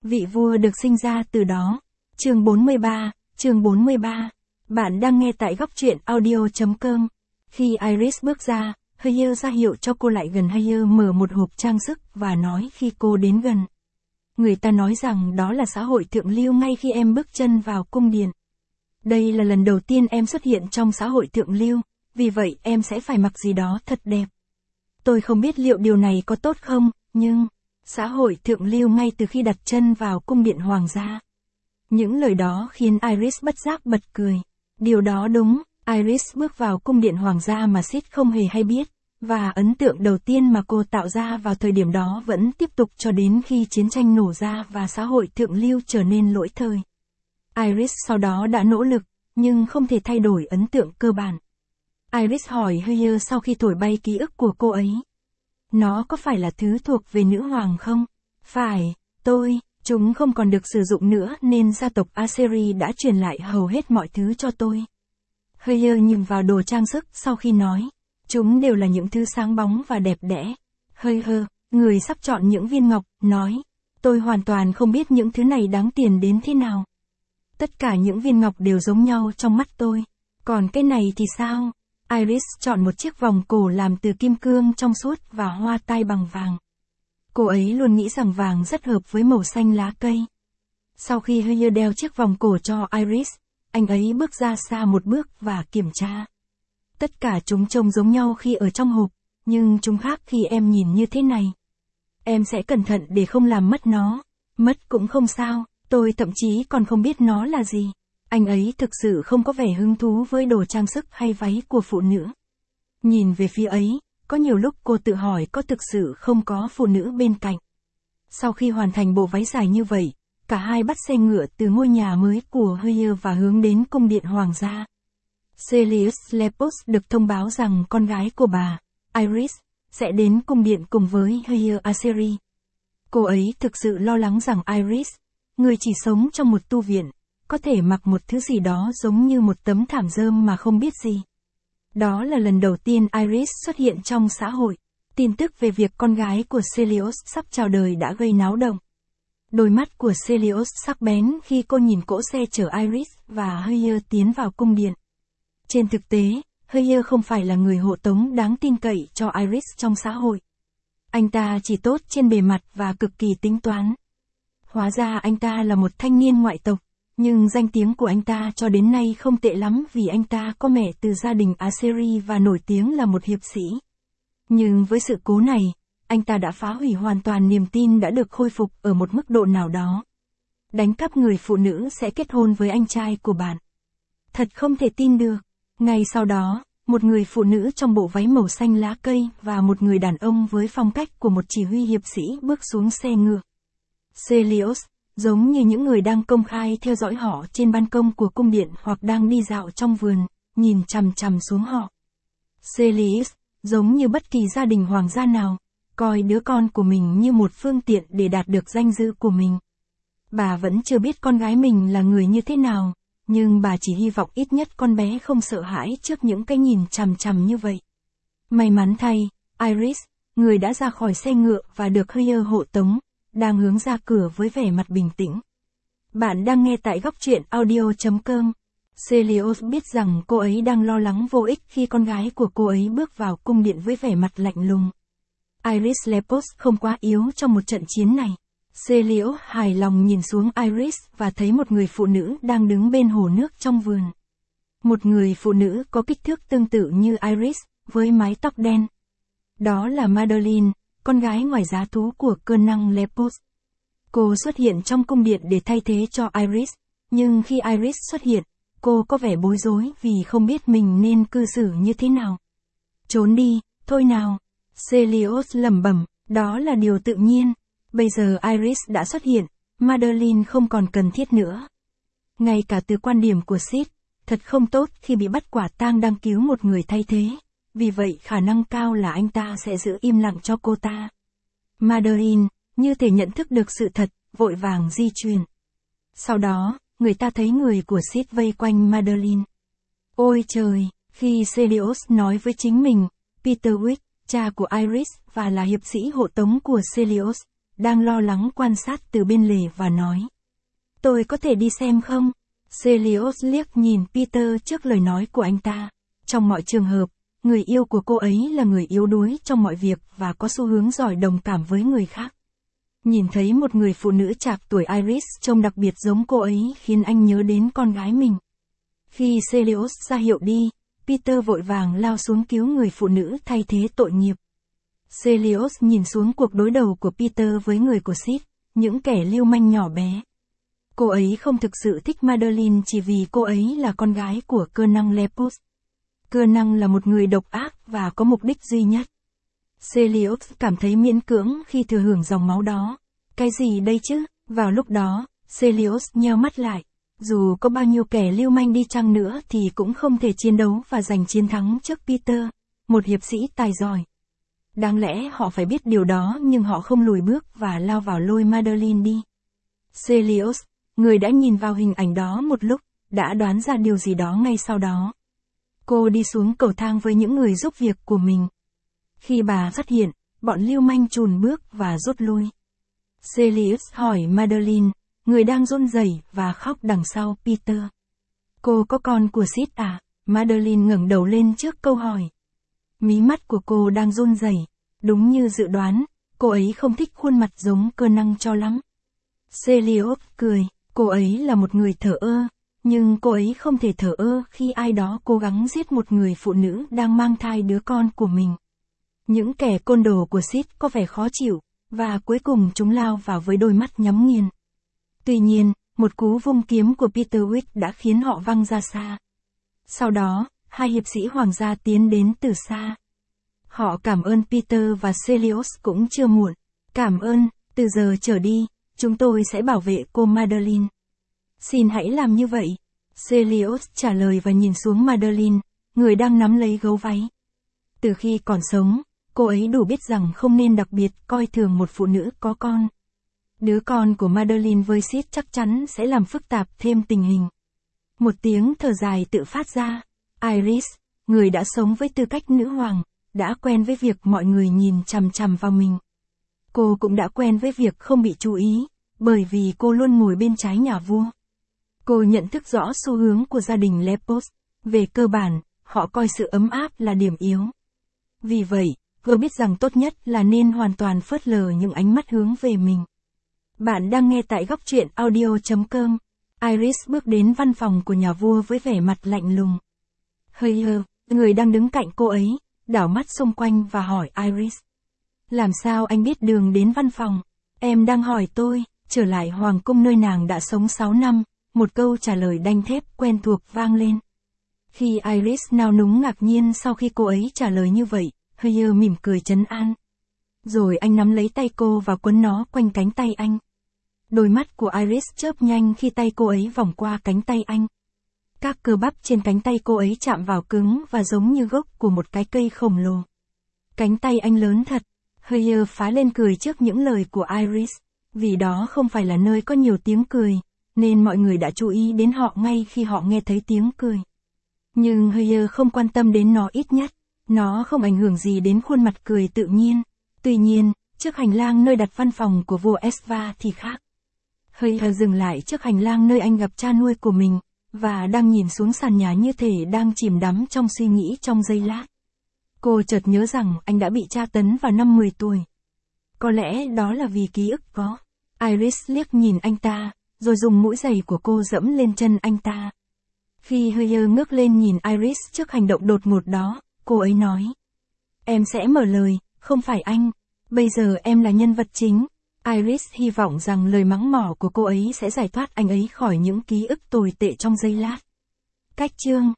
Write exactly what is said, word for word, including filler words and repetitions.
vị vua được sinh ra từ đó. Chương bốn mươi ba, chương bốn mươi ba. Bạn đang nghe tại góc truyện audio chấm com. Khi Iris bước ra, Hyeer ra hiệu cho cô lại gần. Hyeer mở một hộp trang sức và nói khi cô đến gần. Người ta nói rằng đó là xã hội thượng lưu ngay khi em bước chân vào cung điện. Đây là lần đầu tiên em xuất hiện trong xã hội thượng lưu, vì vậy em sẽ phải mặc gì đó thật đẹp. Tôi không biết liệu điều này có tốt không, nhưng... xã hội thượng lưu ngay từ khi đặt chân vào cung điện hoàng gia. Những lời đó khiến Iris bất giác bật cười. Điều đó đúng, Iris bước vào cung điện hoàng gia mà Sid không hề hay biết, và ấn tượng đầu tiên mà cô tạo ra vào thời điểm đó vẫn tiếp tục cho đến khi chiến tranh nổ ra và xã hội thượng lưu trở nên lỗi thời. Iris sau đó đã nỗ lực, nhưng không thể thay đổi ấn tượng cơ bản. Iris hỏi Hyeer sau khi thổi bay ký ức của cô ấy. Nó có phải là thứ thuộc về nữ hoàng không? Phải, tôi, chúng không còn được sử dụng nữa nên gia tộc Aseri đã truyền lại hầu hết mọi thứ cho tôi. Hyeer nhìn vào đồ trang sức sau khi nói. Chúng đều là những thứ sáng bóng và đẹp đẽ. Hyeer, người sắp chọn những viên ngọc, nói. Tôi hoàn toàn không biết những thứ này đáng tiền đến thế nào. Tất cả những viên ngọc đều giống nhau trong mắt tôi. Còn cái này thì sao? Iris chọn một chiếc vòng cổ làm từ kim cương trong suốt và hoa tai bằng vàng. Cô ấy luôn nghĩ rằng vàng rất hợp với màu xanh lá cây. Sau khi Hyeer đeo chiếc vòng cổ cho Iris, anh ấy bước ra xa một bước và kiểm tra. Tất cả chúng trông giống nhau khi ở trong hộp, nhưng chúng khác khi em nhìn như thế này. Em sẽ cẩn thận để không làm mất nó. Mất cũng không sao, tôi thậm chí còn không biết nó là gì. Anh ấy thực sự không có vẻ hứng thú với đồ trang sức hay váy của phụ nữ. Nhìn về phía ấy, có nhiều lúc cô tự hỏi có thực sự không có phụ nữ bên cạnh. Sau khi hoàn thành bộ váy dài như vậy, cả hai bắt xe ngựa từ ngôi nhà mới của Hyeer và hướng đến cung điện hoàng gia. Celius Lepos được thông báo rằng con gái của bà, Iris, sẽ đến cung điện cùng với Hyeer Aseri. Cô ấy thực sự lo lắng rằng Iris, người chỉ sống trong một tu viện, có thể mặc một thứ gì đó giống như một tấm thảm rơm mà không biết gì. Đó là lần đầu tiên Iris xuất hiện trong xã hội. Tin tức về việc con gái của Celius sắp chào đời đã gây náo động. Đôi mắt của Celius sắc bén khi cô nhìn cỗ xe chở Iris và Hyeer tiến vào cung điện. Trên thực tế, Hyeer không phải là người hộ tống đáng tin cậy cho Iris trong xã hội. Anh ta chỉ tốt trên bề mặt và cực kỳ tính toán. Hóa ra anh ta là một thanh niên ngoại tộc. Nhưng danh tiếng của anh ta cho đến nay không tệ lắm vì anh ta có mẹ từ gia đình Aseri và nổi tiếng là một hiệp sĩ. Nhưng với sự cố này, anh ta đã phá hủy hoàn toàn niềm tin đã được khôi phục ở một mức độ nào đó. Đánh cắp người phụ nữ sẽ kết hôn với anh trai của bạn. Thật không thể tin được. Ngay sau đó, một người phụ nữ trong bộ váy màu xanh lá cây và một người đàn ông với phong cách của một chỉ huy hiệp sĩ bước xuống xe ngựa. Celius, giống như những người đang công khai theo dõi họ trên ban công của cung điện hoặc đang đi dạo trong vườn, nhìn chằm chằm xuống họ. Celius, giống như bất kỳ gia đình hoàng gia nào, coi đứa con của mình như một phương tiện để đạt được danh dự của mình. Bà vẫn chưa biết con gái mình là người như thế nào, nhưng bà chỉ hy vọng ít nhất con bé không sợ hãi trước những cái nhìn chằm chằm như vậy. May mắn thay, Iris, người đã ra khỏi xe ngựa và được Hyeer hộ tống, đang hướng ra cửa với vẻ mặt bình tĩnh. Bạn đang nghe tại góc truyện audio chấm com. Celius biết rằng cô ấy đang lo lắng vô ích khi con gái của cô ấy bước vào cung điện với vẻ mặt lạnh lùng. Iris Lepos không quá yếu trong một trận chiến này. Celius hài lòng nhìn xuống Iris và thấy một người phụ nữ đang đứng bên hồ nước trong vườn. Một người phụ nữ có kích thước tương tự như Iris, với mái tóc đen. Đó là Madeline, con gái ngoài giá thú của Colonel Lepos. Cô xuất hiện trong cung điện để thay thế cho Iris, nhưng khi Iris xuất hiện, cô có vẻ bối rối vì không biết mình nên cư xử như thế nào. Trốn đi, thôi nào. Celius lẩm bẩm, đó là điều tự nhiên. Bây giờ Iris đã xuất hiện, Madeline không còn cần thiết nữa. Ngay cả từ quan điểm của Sid, thật không tốt khi bị bắt quả tang đang cứu một người thay thế. Vì vậy khả năng cao là anh ta sẽ giữ im lặng cho cô ta. Madeline, như thể nhận thức được sự thật, vội vàng di chuyển. Sau đó, người ta thấy người của Sid vây quanh Madeline. Ôi trời, khi Celius nói với chính mình, Peter Wick, cha của Iris và là hiệp sĩ hộ tống của Celius, đang lo lắng quan sát từ bên lề và nói. Tôi có thể đi xem không? Celios liếc nhìn Peter trước lời nói của anh ta. Trong mọi trường hợp, người yêu của cô ấy là người yếu đuối trong mọi việc và có xu hướng giỏi đồng cảm với người khác. Nhìn thấy một người phụ nữ trạc tuổi Iris trông đặc biệt giống cô ấy khiến anh nhớ đến con gái mình. Khi Celios ra hiệu đi, Peter vội vàng lao xuống cứu người phụ nữ thay thế tội nghiệp. Celios nhìn xuống cuộc đối đầu của Peter với người của Sid, những kẻ lưu manh nhỏ bé. Cô ấy không thực sự thích Madeline chỉ vì cô ấy là con gái của cơ năng Lepus. Cơ năng là một người độc ác và có mục đích duy nhất. Celios cảm thấy miễn cưỡng khi thừa hưởng dòng máu đó. Cái gì đây chứ? Vào lúc đó, Celios nheo mắt lại. Dù có bao nhiêu kẻ lưu manh đi chăng nữa thì cũng không thể chiến đấu và giành chiến thắng trước Peter, một hiệp sĩ tài giỏi. Đáng lẽ họ phải biết điều đó nhưng họ không lùi bước và lao vào lôi Madeline đi. Celios, người đã nhìn vào hình ảnh đó một lúc, đã đoán ra điều gì đó ngay sau đó. Cô đi xuống cầu thang với những người giúp việc của mình. Khi bà phát hiện, bọn lưu manh chùn bước và rút lui. Celios hỏi Madeline, người đang run rẩy và khóc đằng sau Peter. Cô có con của Sid à? Madeline ngẩng đầu lên trước câu hỏi. Mí mắt của cô đang run rẩy. Đúng như dự đoán, cô ấy không thích khuôn mặt giống cơ năng cho lắm. Celios cười, cô ấy là một người thờ ơ, nhưng cô ấy không thể thờ ơ khi ai đó cố gắng giết một người phụ nữ đang mang thai đứa con của mình. Những kẻ côn đồ của Sid có vẻ khó chịu, và cuối cùng chúng lao vào với đôi mắt nhắm nghiền. Tuy nhiên, một cú vung kiếm của Peter Wick đã khiến họ văng ra xa. Sau đó, hai hiệp sĩ hoàng gia tiến đến từ xa. Họ cảm ơn Peter và Celios cũng chưa muộn. Cảm ơn, từ giờ trở đi, chúng tôi sẽ bảo vệ cô Madeline. Xin hãy làm như vậy. Celios trả lời và nhìn xuống Madeline, người đang nắm lấy gấu váy. Từ khi còn sống, cô ấy đủ biết rằng không nên đặc biệt coi thường một phụ nữ có con. Đứa con của Madeline với Sid chắc chắn sẽ làm phức tạp thêm tình hình. Một tiếng thở dài tự phát ra. Iris, người đã sống với tư cách nữ hoàng, đã quen với việc mọi người nhìn chằm chằm vào mình. Cô cũng đã quen với việc không bị chú ý, bởi vì cô luôn ngồi bên trái nhà vua. Cô nhận thức rõ xu hướng của gia đình Lepos. Về cơ bản, họ coi sự ấm áp là điểm yếu. Vì vậy, cô biết rằng tốt nhất là nên hoàn toàn phớt lờ những ánh mắt hướng về mình. Bạn đang nghe tại góc truyện audio chấm com. Iris bước đến văn phòng của nhà vua với vẻ mặt lạnh lùng. Hơi hơ, người đang đứng cạnh cô ấy, đảo mắt xung quanh và hỏi Iris. Làm sao anh biết đường đến văn phòng? Em đang hỏi tôi, trở lại hoàng cung nơi nàng đã sống sáu năm, một câu trả lời đanh thép quen thuộc vang lên. Khi Iris nao núng ngạc nhiên sau khi cô ấy trả lời như vậy, hơi hơ mỉm cười trấn an. Rồi anh nắm lấy tay cô và quấn nó quanh cánh tay anh. Đôi mắt của Iris chớp nhanh khi tay cô ấy vòng qua cánh tay anh. Các cơ bắp trên cánh tay cô ấy chạm vào cứng và giống như gốc của một cái cây khổng lồ. Cánh tay anh lớn thật. Hơi phá lên cười trước những lời của Iris. Vì đó không phải là nơi có nhiều tiếng cười, nên mọi người đã chú ý đến họ ngay khi họ nghe thấy tiếng cười. Nhưng Hơi không quan tâm đến nó ít nhất. Nó không ảnh hưởng gì đến khuôn mặt cười tự nhiên. Tuy nhiên, trước hành lang nơi đặt văn phòng của vua Esva thì khác. Hơi dừng lại trước hành lang nơi anh gặp cha nuôi của mình, và đang nhìn xuống sàn nhà như thể đang chìm đắm trong suy nghĩ trong giây lát. Cô chợt nhớ rằng anh đã bị tra tấn vào năm mười tuổi. Có lẽ đó là vì ký ức có. Iris liếc nhìn anh ta, rồi dùng mũi giày của cô dẫm lên chân anh ta. Khi Hơi ngước lên nhìn Iris trước hành động đột ngột đó, cô ấy nói. Em sẽ mở lời, không phải anh. Bây giờ em là nhân vật chính. Iris hy vọng rằng lời mắng mỏ của cô ấy sẽ giải thoát anh ấy khỏi những ký ức tồi tệ trong giây lát. Cách chương